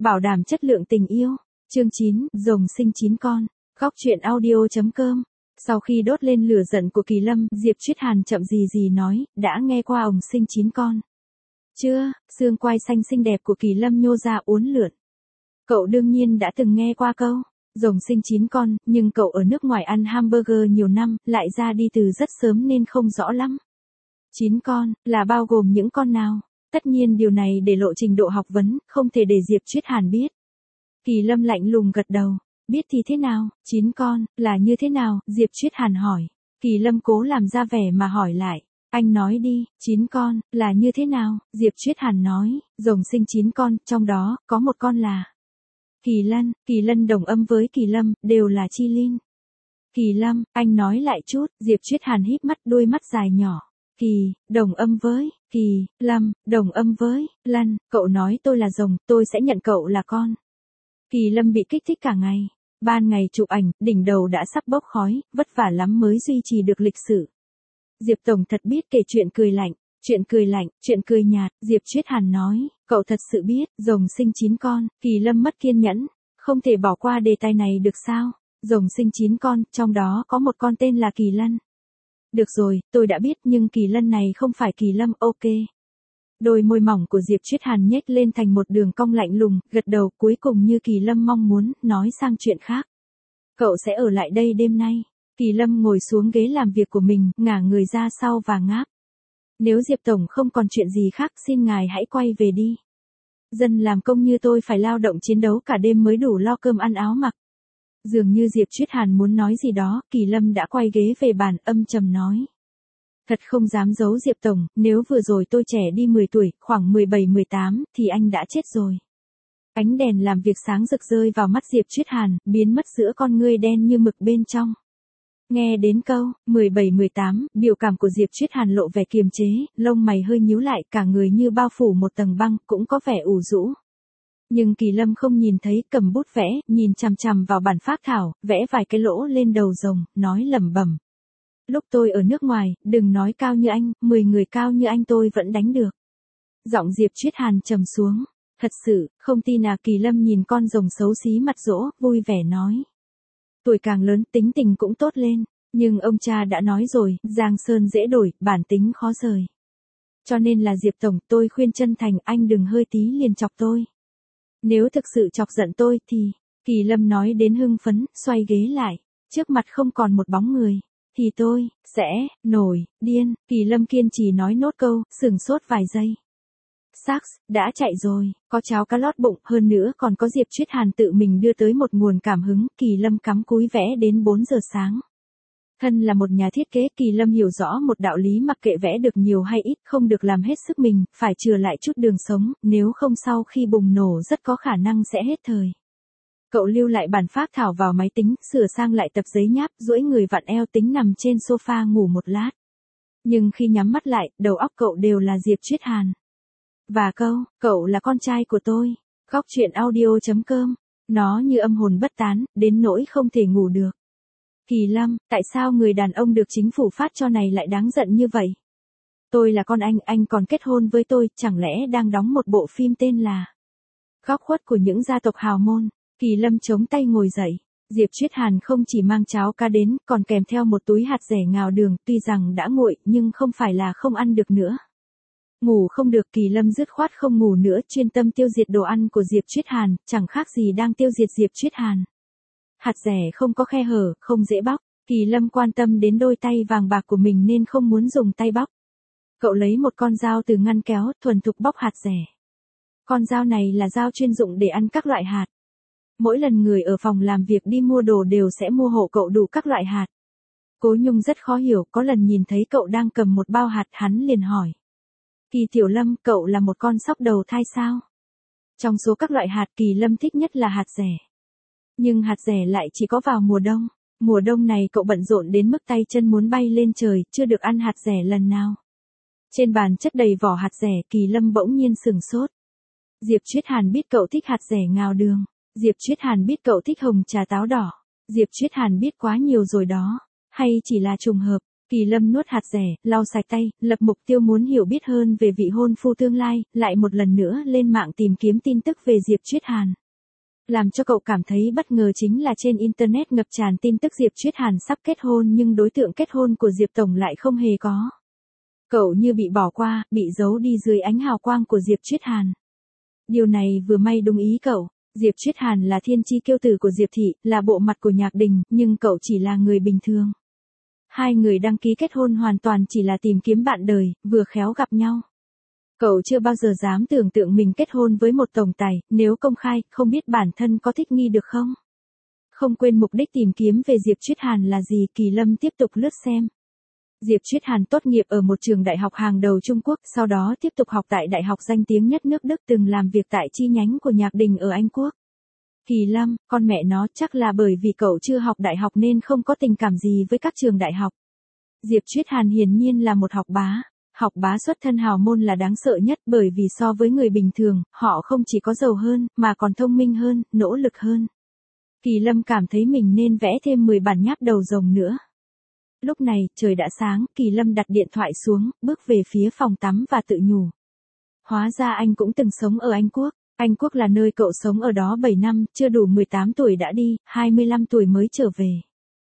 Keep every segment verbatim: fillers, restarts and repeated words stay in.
bảo đảm chất lượng tình yêu. Chương chín, rồng sinh chín con. Góc truyện audio.com. Sau khi đốt lên lửa giận của Kỳ Lâm, Diệp Chuyết Hàn chậm gì gì nói, đã nghe qua ổng sinh chín con. Chưa, xương quai xanh xinh đẹp của Kỳ Lâm nhô ra uốn lượn. Cậu đương nhiên đã từng nghe qua câu, rồng sinh chín con, nhưng cậu ở nước ngoài ăn hamburger nhiều năm, lại ra đi từ rất sớm nên không rõ lắm. chín con, là bao gồm những con nào? Tất nhiên điều này để lộ trình độ học vấn, không thể để Diệp Chuyết Hàn biết. Kỳ Lâm lạnh lùng gật đầu, biết thì thế nào, chín con, là như thế nào, Diệp Chuyết Hàn hỏi. Kỳ Lâm cố làm ra vẻ mà hỏi lại, anh nói đi, chín con, là như thế nào, Diệp Chuyết Hàn nói, rồng sinh chín con, trong đó, có một con là Kỳ Lân, Kỳ Lân đồng âm với Kỳ Lâm, đều là chi linh. Kỳ Lâm, anh nói lại chút, Diệp Chuyết Hàn híp mắt đôi mắt dài nhỏ. Kỳ, đồng âm với, Kỳ, Lâm, đồng âm với, Lân, cậu nói tôi là rồng, tôi sẽ nhận cậu là con. Kỳ Lâm bị kích thích cả ngày. Ban ngày chụp ảnh, đỉnh đầu đã sắp bốc khói, vất vả lắm mới duy trì được lịch sử. Diệp Tổng thật biết kể chuyện cười lạnh, chuyện cười lạnh, chuyện cười nhạt, Diệp Chuyết Hàn nói, cậu thật sự biết, rồng sinh chín con, Kỳ Lâm mất kiên nhẫn, không thể bỏ qua đề tài này được sao, rồng sinh chín con, trong đó có một con tên là Kỳ Lân. Được rồi, tôi đã biết nhưng Kỳ Lân này không phải Kỳ Lâm, ok. Đôi môi mỏng của Diệp Chuyết Hàn nhếch lên thành một đường cong lạnh lùng, gật đầu cuối cùng như Kỳ Lâm mong muốn, nói sang chuyện khác. Cậu sẽ ở lại đây đêm nay. Kỳ Lâm ngồi xuống ghế làm việc của mình, ngả người ra sau và ngáp. Nếu Diệp Tổng không còn chuyện gì khác xin ngài hãy quay về đi. Dân làm công như tôi phải lao động chiến đấu cả đêm mới đủ lo cơm ăn áo mặc. Dường như Diệp Chuyết Hàn muốn nói gì đó, Kỳ Lâm đã quay ghế về bàn âm trầm nói. Thật không dám giấu Diệp Tổng, nếu vừa rồi tôi trẻ đi mười tuổi, khoảng mười bảy mười tám, thì anh đã chết rồi. Ánh đèn làm việc sáng rực rơi vào mắt Diệp Chuyết Hàn, biến mất giữa con ngươi đen như mực bên trong. Nghe đến câu, mười bảy mười tám, biểu cảm của Diệp Chuyết Hàn lộ vẻ kiềm chế, lông mày hơi nhíu lại, cả người như bao phủ một tầng băng, cũng có vẻ ủ rũ. Nhưng Kỳ Lâm không nhìn thấy, cầm bút vẽ, nhìn chằm chằm vào bản phác thảo, vẽ vài cái lỗ lên đầu rồng, nói lẩm bẩm. Lúc tôi ở nước ngoài, đừng nói cao như anh, mười người cao như anh tôi vẫn đánh được. Giọng Diệp Chuyết Hàn trầm xuống. Thật sự, không tin à, Kỳ Lâm nhìn con rồng xấu xí mặt dỗ, vui vẻ nói. Tuổi càng lớn tính tình cũng tốt lên, nhưng ông cha đã nói rồi, Giang Sơn dễ đổi, bản tính khó rời. Cho nên là Diệp Tổng, tôi khuyên chân thành anh đừng hơi tí liền chọc tôi. Nếu thực sự chọc giận tôi thì, Kỳ Lâm nói đến hưng phấn, xoay ghế lại, trước mặt không còn một bóng người. Thì tôi, sẽ, nổi, điên, Kỳ Lâm kiên trì nói nốt câu, sửng sốt vài giây. Sax, đã chạy rồi, có cháo cá lót bụng, hơn nữa còn có Diệp Chuyết Hàn tự mình đưa tới một nguồn cảm hứng, Kỳ Lâm cắm cúi vẽ đến bốn giờ sáng. Thân là một nhà thiết kế, Kỳ Lâm hiểu rõ một đạo lý mặc kệ vẽ được nhiều hay ít, không được làm hết sức mình, phải chừa lại chút đường sống, nếu không sau khi bùng nổ rất có khả năng sẽ hết thời. Cậu lưu lại bản phác thảo vào máy tính, sửa sang lại tập giấy nháp, duỗi người vặn eo tính nằm trên sofa ngủ một lát. Nhưng khi nhắm mắt lại, đầu óc cậu đều là Diệp Chuyết Hàn. Và câu, cậu là con trai của tôi. Góc truyện audio.com. Nó như âm hồn bất tán, đến nỗi không thể ngủ được. Kỳ Lâm, tại sao người đàn ông được chính phủ phát cho này lại đáng giận như vậy? Tôi là con anh, anh còn kết hôn với tôi, chẳng lẽ đang đóng một bộ phim tên là Góc khuất của những gia tộc hào môn. Kỳ Lâm chống tay ngồi dậy. Diệp Chuyết Hàn không chỉ mang cháo cá đến, còn kèm theo một túi hạt dẻ ngào đường, tuy rằng đã nguội, nhưng không phải là không ăn được nữa. Ngủ không được, Kỳ Lâm dứt khoát không ngủ nữa, chuyên tâm tiêu diệt đồ ăn của Diệp Chuyết Hàn, chẳng khác gì đang tiêu diệt Diệp Chuyết Hàn. Hạt dẻ không có khe hở, không dễ bóc, Kỳ Lâm quan tâm đến đôi tay vàng bạc của mình nên không muốn dùng tay bóc. Cậu lấy một con dao từ ngăn kéo, thuần thục bóc hạt dẻ. Con dao này là dao chuyên dụng để ăn các loại hạt. Mỗi lần người ở phòng làm việc đi mua đồ đều sẽ mua hộ cậu đủ các loại hạt. Cố Nhung rất khó hiểu, có lần nhìn thấy cậu đang cầm một bao hạt, hắn liền hỏi. Kỳ Tiểu Lâm, cậu là một con sóc đầu thai sao? Trong số các loại hạt, Kỳ Lâm thích nhất là hạt dẻ. Nhưng hạt dẻ lại chỉ có vào mùa đông. Mùa đông này cậu bận rộn đến mức tay chân muốn bay lên trời, chưa được ăn hạt dẻ lần nào. Trên bàn chất đầy vỏ hạt dẻ, Kỳ Lâm bỗng nhiên sửng sốt. Diệp Chuyết Hàn biết cậu thích hạt dẻ ngào đường. Diệp Chuyết Hàn biết cậu thích hồng trà táo đỏ. Diệp Chuyết Hàn biết quá nhiều rồi đó. Hay chỉ là trùng hợp. Kỳ Lâm nuốt hạt dẻ, lau sạch tay, lập mục tiêu muốn hiểu biết hơn về vị hôn phu tương lai, lại một lần nữa lên mạng tìm kiếm tin tức về Diệp Chuyết Hàn. Làm cho cậu cảm thấy bất ngờ chính là trên Internet ngập tràn tin tức Diệp Chuyết Hàn sắp kết hôn nhưng đối tượng kết hôn của Diệp Tổng lại không hề có. Cậu như bị bỏ qua, bị giấu đi dưới ánh hào quang của Diệp Chuyết Hàn. Điều này vừa may đúng ý cậu. Diệp Chuyết Hàn là thiên chi kiêu tử của Diệp Thị, là bộ mặt của nhạc đình, nhưng cậu chỉ là người bình thường. Hai người đăng ký kết hôn hoàn toàn chỉ là tìm kiếm bạn đời, vừa khéo gặp nhau. Cậu chưa bao giờ dám tưởng tượng mình kết hôn với một tổng tài, nếu công khai, không biết bản thân có thích nghi được không? Không quên mục đích tìm kiếm về Diệp Chuyết Hàn là gì, Kỳ Lâm tiếp tục lướt xem. Diệp Chuyết Hàn tốt nghiệp ở một trường đại học hàng đầu Trung Quốc, sau đó tiếp tục học tại đại học danh tiếng nhất nước Đức, từng làm việc tại chi nhánh của nhạc đình ở Anh Quốc. Kỳ Lâm, con mẹ nó, chắc là bởi vì cậu chưa học đại học nên không có tình cảm gì với các trường đại học. Diệp Chuyết Hàn hiển nhiên là một học bá. Học bá xuất thân hào môn là đáng sợ nhất bởi vì so với người bình thường, họ không chỉ có giàu hơn, mà còn thông minh hơn, nỗ lực hơn. Kỳ Lâm cảm thấy mình nên vẽ thêm mười bản nháp đầu rồng nữa. Lúc này, trời đã sáng, Kỳ Lâm đặt điện thoại xuống, bước về phía phòng tắm và tự nhủ. Hóa ra anh cũng từng sống ở Anh Quốc. Anh Quốc là nơi cậu sống ở đó bảy năm, chưa đủ mười tám tuổi đã đi, hai mươi lăm tuổi mới trở về.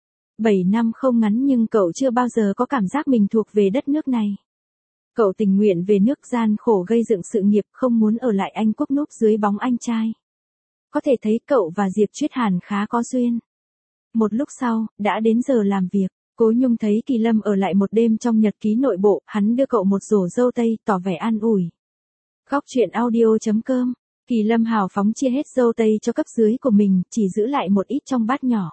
bảy năm không ngắn nhưng cậu chưa bao giờ có cảm giác mình thuộc về đất nước này. Cậu tình nguyện về nước gian khổ gây dựng sự nghiệp, không muốn ở lại Anh Quốc núp dưới bóng anh trai. Có thể thấy cậu và Diệp Chuyết Hàn khá có duyên. Một lúc sau, đã đến giờ làm việc. Cố Nhung thấy Kỳ Lâm ở lại một đêm trong nhật ký nội bộ, hắn đưa cậu một rổ dâu tây, tỏ vẻ an ủi. Góc truyện audio chấm com. Kỳ Lâm hào phóng chia hết dâu tây cho cấp dưới của mình, chỉ giữ lại một ít trong bát nhỏ.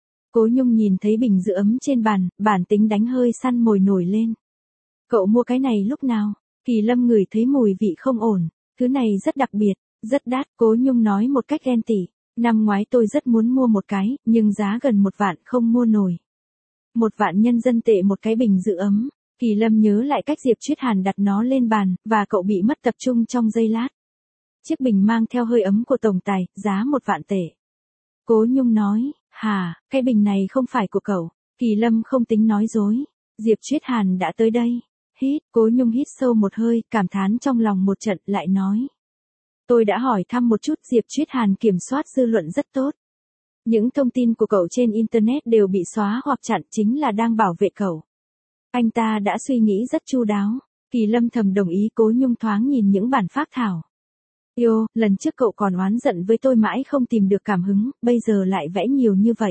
Cố Nhung nhìn thấy bình giữ ấm trên bàn, bản tính đánh hơi săn mồi nổi lên. Cậu mua cái này lúc nào? Kỳ Lâm ngửi thấy mùi vị không ổn. Thứ này rất đặc biệt, rất đắt, Cố Nhung nói một cách ghen tị. Năm ngoái tôi rất muốn mua một cái, nhưng giá gần một vạn không mua nổi. Một vạn nhân dân tệ một cái bình giữ ấm. Kỳ Lâm nhớ lại cách Diệp Chuyết Hàn đặt nó lên bàn, và cậu bị mất tập trung trong giây lát. Chiếc bình mang theo hơi ấm của tổng tài, giá một vạn tệ. Cố Nhung nói, hà, cái bình này không phải của cậu. Kỳ Lâm không tính nói dối. Diệp Chuyết Hàn đã tới đây. Hít, Cố Nhung hít sâu một hơi, cảm thán trong lòng một trận, lại nói. Tôi đã hỏi thăm một chút, Diệp Chuyết Hàn kiểm soát dư luận rất tốt. Những thông tin của cậu trên Internet đều bị xóa hoặc chặn, chính là đang bảo vệ cậu. Anh ta đã suy nghĩ rất chu đáo. Kỳ Lâm thầm đồng ý. Cố Nhung thoáng nhìn những bản phác thảo. Yêu, lần trước cậu còn oán giận với tôi mãi không tìm được cảm hứng, bây giờ lại vẽ nhiều như vậy.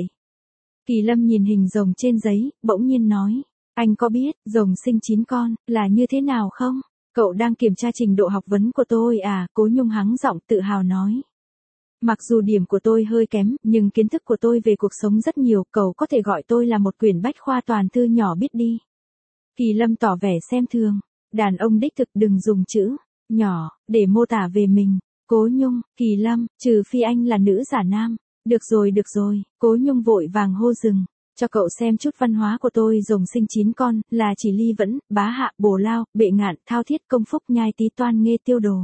Kỳ Lâm nhìn hình rồng trên giấy, bỗng nhiên nói. Anh có biết, rồng sinh chín con, là như thế nào không? Cậu đang kiểm tra trình độ học vấn của tôi à? Cố Nhung hắng giọng tự hào nói. Mặc dù điểm của tôi hơi kém, nhưng kiến thức của tôi về cuộc sống rất nhiều, cậu có thể gọi tôi là một quyển bách khoa toàn thư nhỏ biết đi. Kỳ Lâm tỏ vẻ xem thường. Đàn ông đích thực đừng dùng chữ nhỏ để mô tả về mình. Cố Nhung, Kỳ Lâm, trừ phi anh là nữ giả nam. Được rồi được rồi, Cố Nhung vội vàng hô dừng. Cho cậu xem chút văn hóa của tôi. Rồng sinh chín con, là chỉ ly vẫn, bá hạ, bổ lao, bệ ngạn, thao thiết, công phúc, nhai tí toan, nghê tiêu đồ.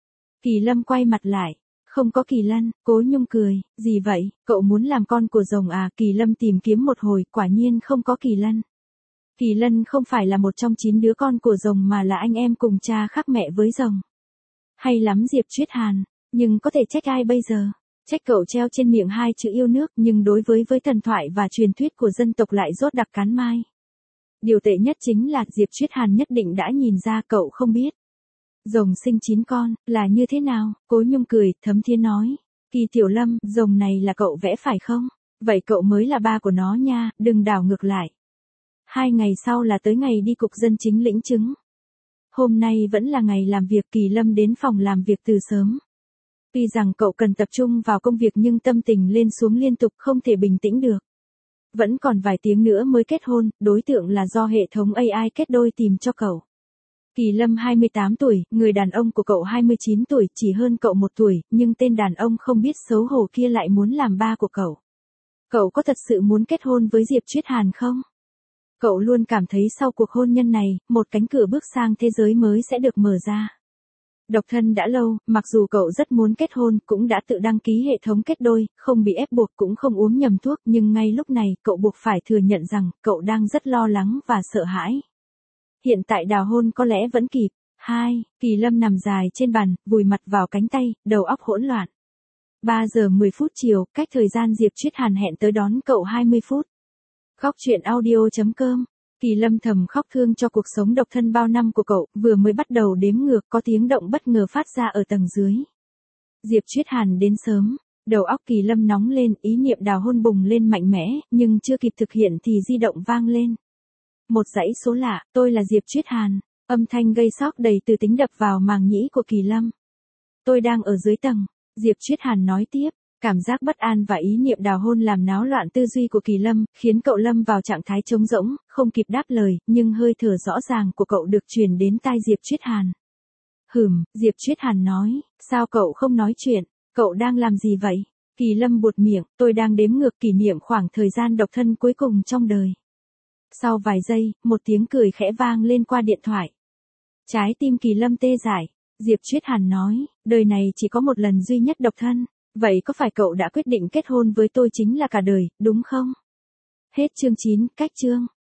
Kỳ Lâm quay mặt lại. Không có Kỳ Lân. Cố Nhung cười. Gì vậy, cậu muốn làm con của rồng à? Kỳ Lâm tìm kiếm một hồi, quả nhiên không có Kỳ Lân. Kỳ Lân không phải là một trong chín đứa con của rồng mà là anh em cùng cha khác mẹ với rồng. Hay lắm Diệp Chuyết Hàn, nhưng có thể trách ai bây giờ? Trách cậu treo trên miệng hai chữ yêu nước, nhưng đối với với thần thoại và truyền thuyết của dân tộc lại rốt đặc cán mai. Điều tệ nhất chính là Diệp Chuyết Hàn nhất định đã nhìn ra cậu không biết. Rồng sinh chín con, là như thế nào? Cố Nhung cười, thấm thía nói. Kỳ Tiểu Lâm, rồng này là cậu vẽ phải không? Vậy cậu mới là ba của nó nha, đừng đảo ngược lại. Hai ngày sau là tới ngày đi cục dân chính lĩnh chứng. Hôm nay vẫn là ngày làm việc. Kỳ Lâm đến phòng làm việc từ sớm. Tuy rằng cậu cần tập trung vào công việc nhưng tâm tình lên xuống liên tục, không thể bình tĩnh được. Vẫn còn vài tiếng nữa mới kết hôn, đối tượng là do hệ thống a i kết đôi tìm cho cậu. Kỳ Lâm hai mươi tám tuổi, người đàn ông của cậu hai mươi chín tuổi, chỉ hơn cậu một tuổi, nhưng tên đàn ông không biết xấu hổ kia lại muốn làm ba của cậu. Cậu có thật sự muốn kết hôn với Diệp Chuyết Hàn không? Cậu luôn cảm thấy sau cuộc hôn nhân này, một cánh cửa bước sang thế giới mới sẽ được mở ra. Độc thân đã lâu, mặc dù cậu rất muốn kết hôn, cũng đã tự đăng ký hệ thống kết đôi, không bị ép buộc cũng không uống nhầm thuốc, nhưng ngay lúc này, cậu buộc phải thừa nhận rằng, cậu đang rất lo lắng và sợ hãi. Hiện tại đào hôn có lẽ vẫn kịp. hai. Kỳ Lâm nằm dài trên bàn, vùi mặt vào cánh tay, đầu óc hỗn loạn. ba giờ mười phút chiều, cách thời gian Diệp Chuyết Hàn hẹn tới đón cậu hai mươi phút. Khóc chuyện audio chấm com. Kỳ Lâm thầm khóc thương cho cuộc sống độc thân bao năm của cậu, vừa mới bắt đầu đếm ngược có tiếng động bất ngờ phát ra ở tầng dưới. Diệp Chuyết Hàn đến sớm, đầu óc Kỳ Lâm nóng lên, ý niệm đào hôn bùng lên mạnh mẽ, nhưng chưa kịp thực hiện thì di động vang lên. Một dãy số lạ, tôi là Diệp Chuyết Hàn, âm thanh gây sốc đầy từ tính đập vào màng nhĩ của Kỳ Lâm. Tôi đang ở dưới tầng, Diệp Chuyết Hàn nói tiếp. Cảm giác bất an và ý niệm đào hôn làm náo loạn tư duy của Kỳ Lâm, khiến cậu lâm vào trạng thái trống rỗng, không kịp đáp lời, nhưng hơi thở rõ ràng của cậu được truyền đến tai Diệp Chuyết Hàn. Hừm, Diệp Chuyết Hàn nói, sao cậu không nói chuyện, cậu đang làm gì vậy? Kỳ Lâm buột miệng, tôi đang đếm ngược kỷ niệm khoảng thời gian độc thân cuối cùng trong đời. Sau vài giây, một tiếng cười khẽ vang lên qua điện thoại. Trái tim Kỳ Lâm tê dại, Diệp Chuyết Hàn nói, đời này chỉ có một lần duy nhất độc thân. Vậy có phải cậu đã quyết định kết hôn với tôi chính là cả đời, đúng không? Hết chương chín, cách chương.